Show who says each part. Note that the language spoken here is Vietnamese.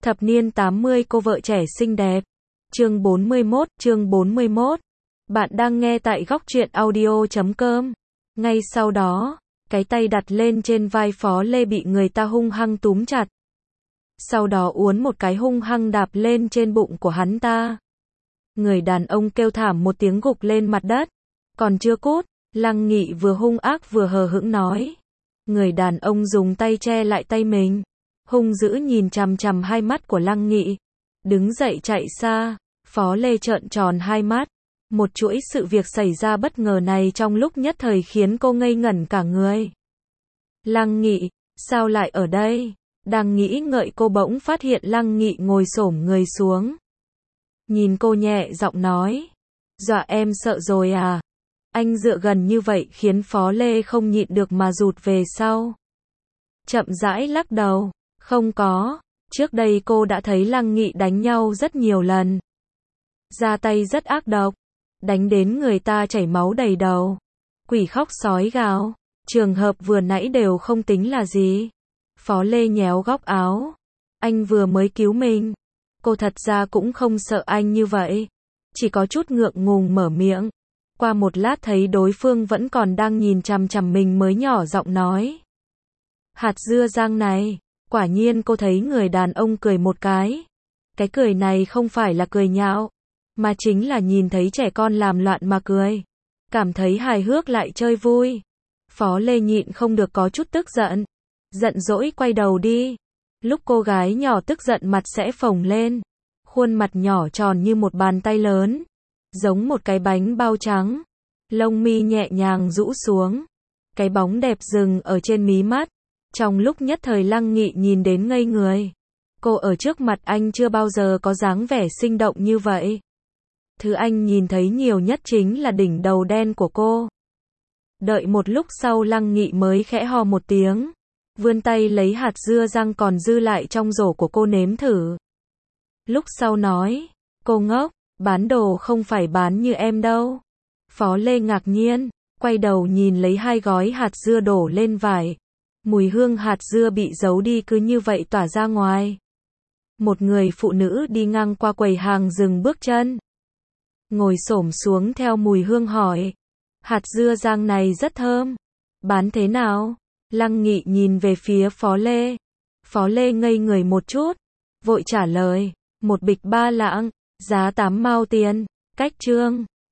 Speaker 1: Thập niên 80 cô vợ trẻ xinh đẹp. Chương 41. Bạn đang nghe tại góc truyện audio.com. Ngay sau đó, cái tay đặt lên trên vai Phó Lê bị người ta hung hăng túm chặt. Sau đó uốn một cái hung hăng đạp lên trên bụng của hắn ta. Người đàn ông kêu thảm một tiếng gục lên mặt đất. Còn chưa cút, Lăng Nghị vừa hung ác vừa hờ hững nói. Người đàn ông dùng tay che lại tay mình, hung dữ nhìn chằm chằm hai mắt của Lăng Nghị. Đứng dậy chạy xa. Phó Lê trợn tròn hai mắt. Một chuỗi sự việc xảy ra bất ngờ này trong lúc nhất thời khiến cô ngây ngẩn cả người. Lăng Nghị, sao lại ở đây? Đang nghĩ ngợi cô bỗng phát hiện Lăng Nghị ngồi xổm người xuống. Nhìn cô nhẹ giọng nói. Dọa em sợ rồi à? Anh dựa gần như vậy khiến Phó Lê không nhịn được mà rụt về sau. Chậm rãi lắc đầu. Không có. Trước đây cô đã thấy Lăng Nghị đánh nhau rất nhiều lần. Ra tay rất ác độc. Đánh đến người ta chảy máu đầy đầu. Quỷ khóc sói gào. Trường hợp vừa nãy đều không tính là gì. Phó Lê nhéo góc áo. Anh vừa mới cứu mình. Cô thật ra cũng không sợ anh như vậy. Chỉ có chút ngượng ngùng mở miệng. Qua một lát thấy đối phương vẫn còn đang nhìn chằm chằm mình mới nhỏ giọng nói. Hạt dưa rang này. Quả nhiên cô thấy người đàn ông cười một cái. Cái cười này không phải là cười nhạo, mà chính là nhìn thấy trẻ con làm loạn mà cười. Cảm thấy hài hước lại chơi vui. Phó Lê nhịn không được có chút tức giận. Giận dỗi quay đầu đi. Lúc cô gái nhỏ tức giận mặt sẽ phồng lên. Khuôn mặt nhỏ tròn như một bàn tay lớn. Giống một cái bánh bao trắng. Lông mi nhẹ nhàng rũ xuống. Cái bóng đẹp dừng ở trên mí mắt. Trong lúc nhất thời Lăng Nghị nhìn đến ngây người. Cô ở trước mặt anh chưa bao giờ có dáng vẻ sinh động như vậy. Thứ anh nhìn thấy nhiều nhất chính là đỉnh đầu đen của cô. Đợi một lúc sau Lăng Nghị mới khẽ ho một tiếng. Vươn tay lấy hạt dưa rang còn dư lại trong rổ của cô nếm thử. Lúc sau nói, cô ngốc, bán đồ không phải bán như em đâu. Phó Lê ngạc nhiên, quay đầu nhìn lấy hai gói hạt dưa đổ lên vải. Mùi hương hạt dưa bị giấu đi cứ như vậy tỏa ra ngoài. Một người phụ nữ đi ngang qua quầy hàng dừng bước chân. Ngồi xổm xuống theo mùi hương hỏi. Hạt dưa rang này rất thơm. Bán thế nào? Lăng Nghị nhìn về phía Phó Lê. Phó Lê ngây người một chút. Vội trả lời. Một bịch 3 lạng. Giá 8 mao tiền. Cách chương.